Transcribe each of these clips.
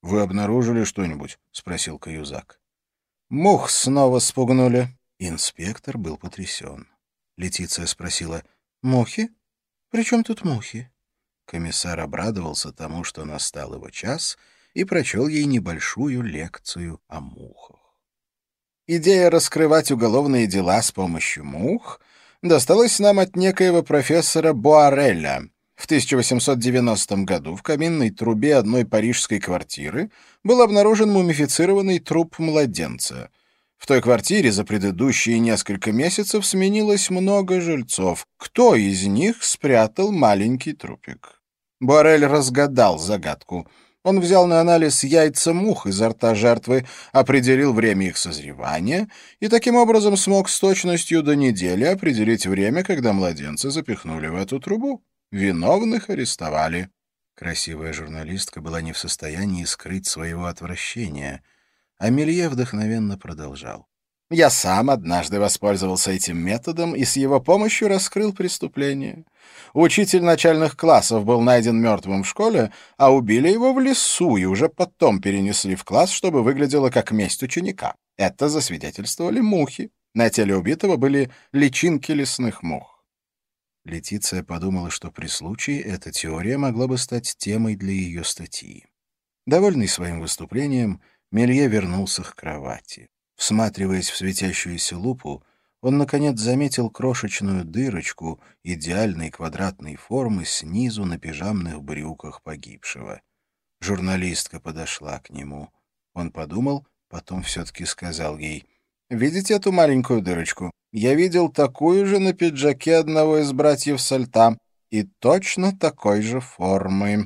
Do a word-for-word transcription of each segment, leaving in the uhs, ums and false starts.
«Вы обнаружили что-нибудь?» — спросил Каюзак. «Мух снова спугнули». Инспектор был потрясен. Летиция спросила: «Мухи? При чем тут мухи?» Комиссар обрадовался тому, что настал его час, и прочел ей небольшую лекцию о мухах. Идея раскрывать уголовные дела с помощью мух досталась нам от некоего профессора Буарелля. В тысяча восемьсот девяностом году в каминной трубе одной парижской квартиры был обнаружен мумифицированный труп младенца. В той квартире за предыдущие несколько месяцев сменилось много жильцов. Кто из них спрятал маленький трупик? Буарель разгадал загадку. Он взял на анализ яйца мух изо рта жертвы, определил время их созревания и таким образом смог с точностью до недели определить время, когда младенца запихнули в эту трубу. Виновных арестовали. Красивая журналистка была не в состоянии скрыть своего отвращения, а Мелье вдохновенно продолжал. Я сам однажды воспользовался этим методом и с его помощью раскрыл преступление. Учитель начальных классов был найден мертвым в школе, а убили его в лесу и уже потом перенесли в класс, чтобы выглядело как месть ученика. Это засвидетельствовали мухи. На теле убитого были личинки лесных мух. Летиция подумала, что при случае эта теория могла бы стать темой для ее статьи. Довольный своим выступлением, Мелье вернулся к кровати. Всматриваясь в светящуюся лупу, он, наконец, заметил крошечную дырочку идеальной квадратной формы снизу на пижамных брюках погибшего. Журналистка подошла к нему. Он подумал, потом все-таки сказал ей: «Видите эту маленькую дырочку? Я видел такую же на пиджаке одного из братьев Сальта и точно такой же формы».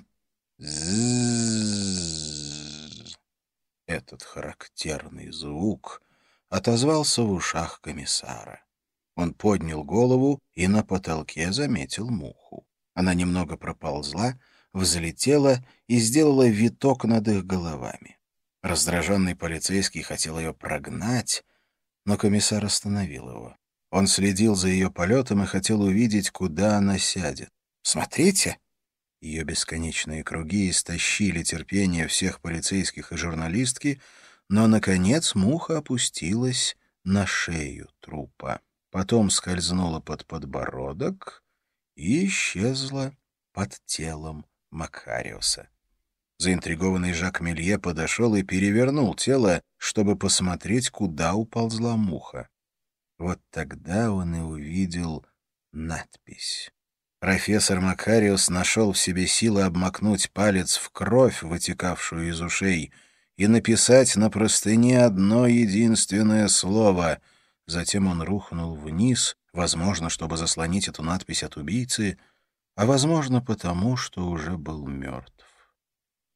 Зззззз. Этот характерный звук отозвался в ушах комиссара. Он поднял голову и на потолке заметил муху. Она немного проползла, взлетела и сделала виток над их головами. Раздраженный полицейский хотел ее прогнать, но комиссар остановил его. Он следил за ее полетом и хотел увидеть, куда она сядет. «Смотрите!» Ее бесконечные круги истощили терпение всех полицейских и журналистки, но, наконец, муха опустилась на шею трупа. Потом скользнула под подбородок и исчезла под телом Макариуса. Заинтригованный Жак Мелье подошел и перевернул тело, чтобы посмотреть, куда уползла муха. Вот тогда он и увидел надпись. Профессор Макариус нашел в себе силы обмакнуть палец в кровь, вытекавшую из ушей, и написать на простыне одно единственное слово. Затем он рухнул вниз, возможно, чтобы заслонить эту надпись от убийцы, а возможно, потому что уже был мертв.